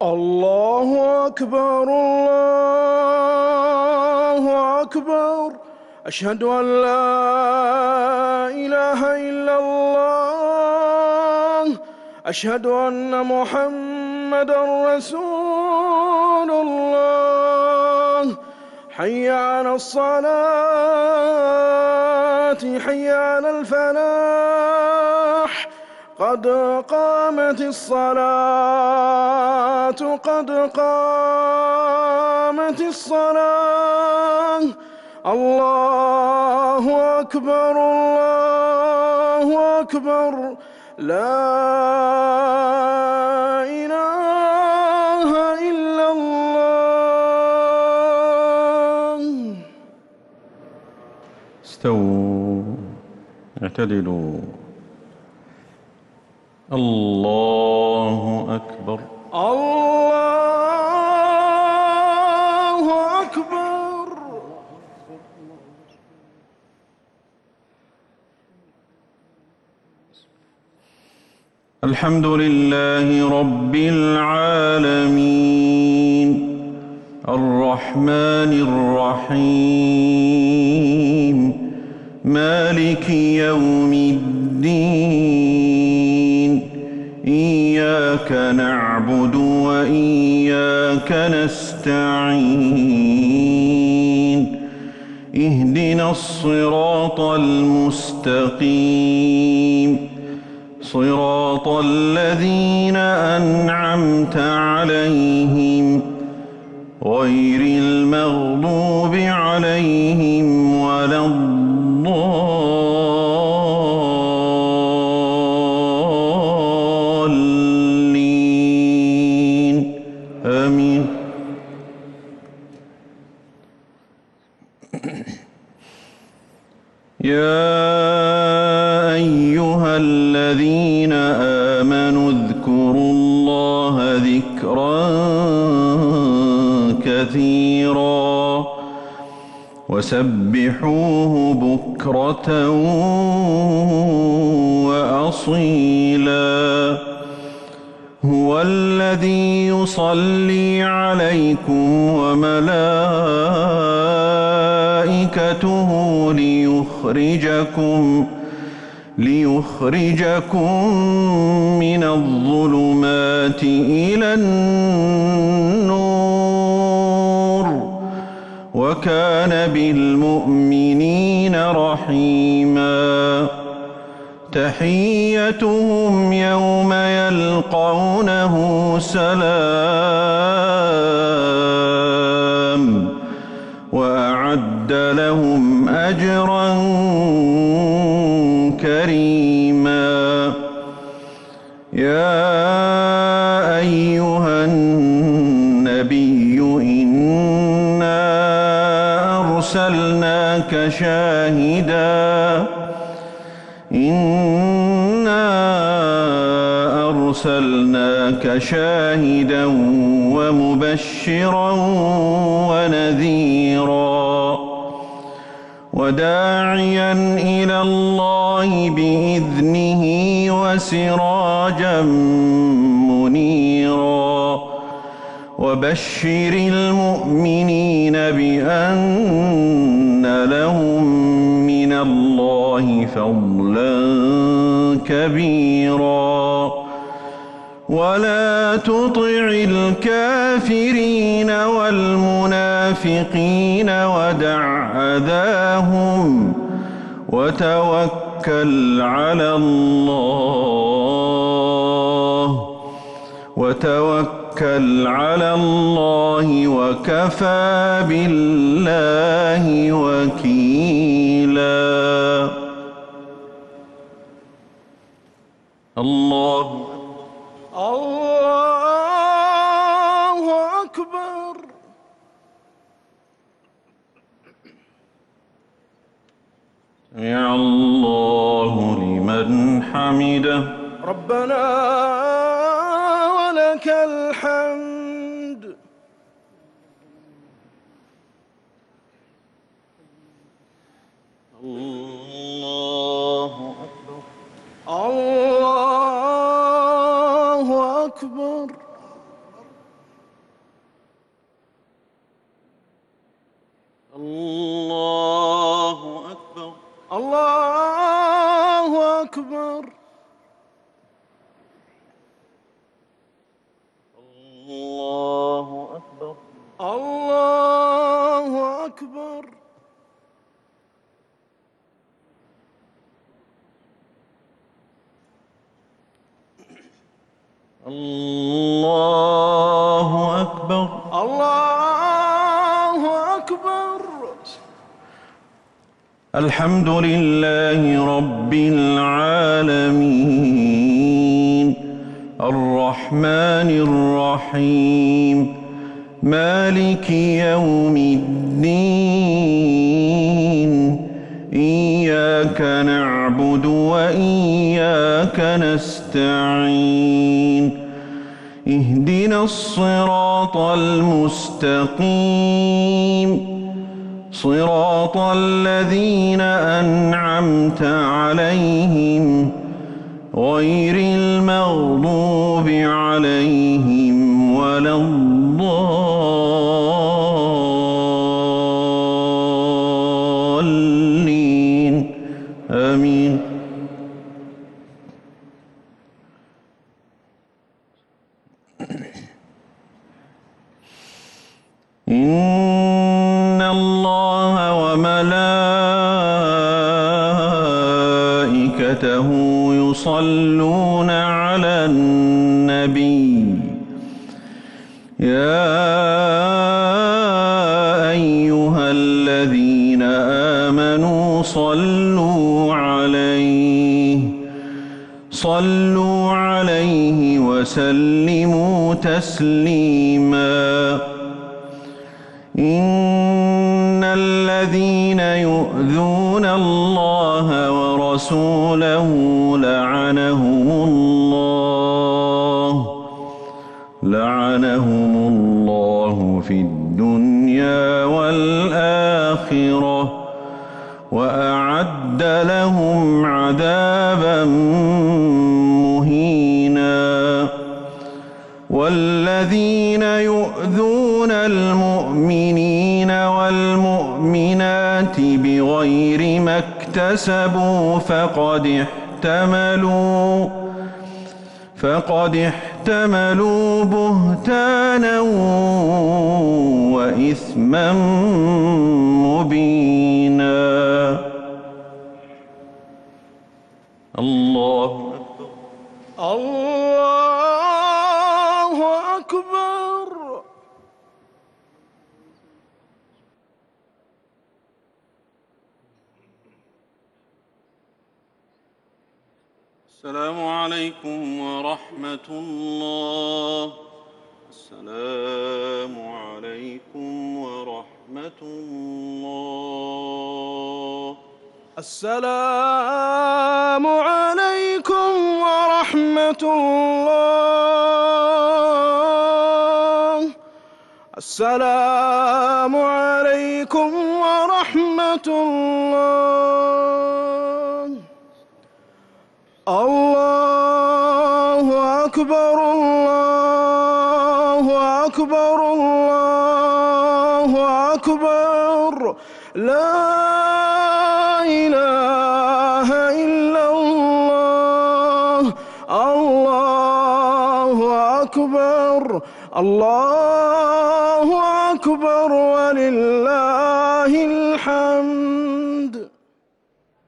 الله أكبر الله أكبر. أشهد أن لا إله إلا الله. أشهد أن محمدًا رسول الله. حي على الصلاة حي على الفلاح. قد قامت الصلاة قد قامت الصلاة. الله أكبر الله أكبر. لا إله إلا الله. استووا اعتدلوا. الله أكبر. الله أكبر. الحمد لله رب العالمين الرحمن الرحيم مالك يوم الدين. إياك نعبد وإياك نستعين. اهدنا الصراط المستقيم صراط الذين أنعمت عليهم غير المغضوب عليهم ولا الضالين آمين. يا أيها الذين آمنوا اذكروا الله ذكرا كثيرا وسبحوه بكرة وأصيلا. هو الذي يصلي عليكم وملائكته ليخرجكم من الظلمات إلى النور وكان بالمؤمنين رحيما. تحيتهم يوم يلقونه سلام وأعد لهم أجرا كريما. يا أيها النبي إنا أرسلناك شاهدا ومبشرا ونذيرا وداعيا إلى الله بإذنه وسراجا منيرا. وبشر المؤمنين بأن لهم من الله فضلا كبيرا. ولا تطع الكافرين والمنافقين ودع أذاهم وتوكل على الله وكفى بالله وكيلا. الله أكبر. سمع الله لمن حمده. ربنا ولك الحمد. الله أكبر. الله أكبر. الله أكبر. الله أكبر. الله أكبر. الله أكبر. الله أكبر. الله أكبر. الحمد لله رب العالمين الرحمن الرحيم مالك يوم الدين إياك نعبد وإياك نستعين اهدنا الصراط المستقيم صراط الذين أنعمت عليهم غير المغضوب عليهم ولا الضالين آمين. إن الله وملائكته يصلون على النبي يا أيها الذين آمنوا صلوا عليه وسلموا تسليما. إن الذين يؤذون الله ورسوله لعنهم الله في الدنيا والآخرة وأعد لهم عذابا مهينا. والذين يؤذون المؤمنين والمؤمنات بغير ما اكتسبوا فقد احتملوا بهتانا وإثما مبينا. الله أكبر. الله أكبر. السلام عليكم ورحمة الله. السلام عليكم ورحمة الله. السلام عليكم ورحمة الله. السلام عليكم ورحمة الله. الله أكبر. الله أكبر. الله أكبر. لا إله إلا الله. الله أكبر. الله أكبر ولله الحمد.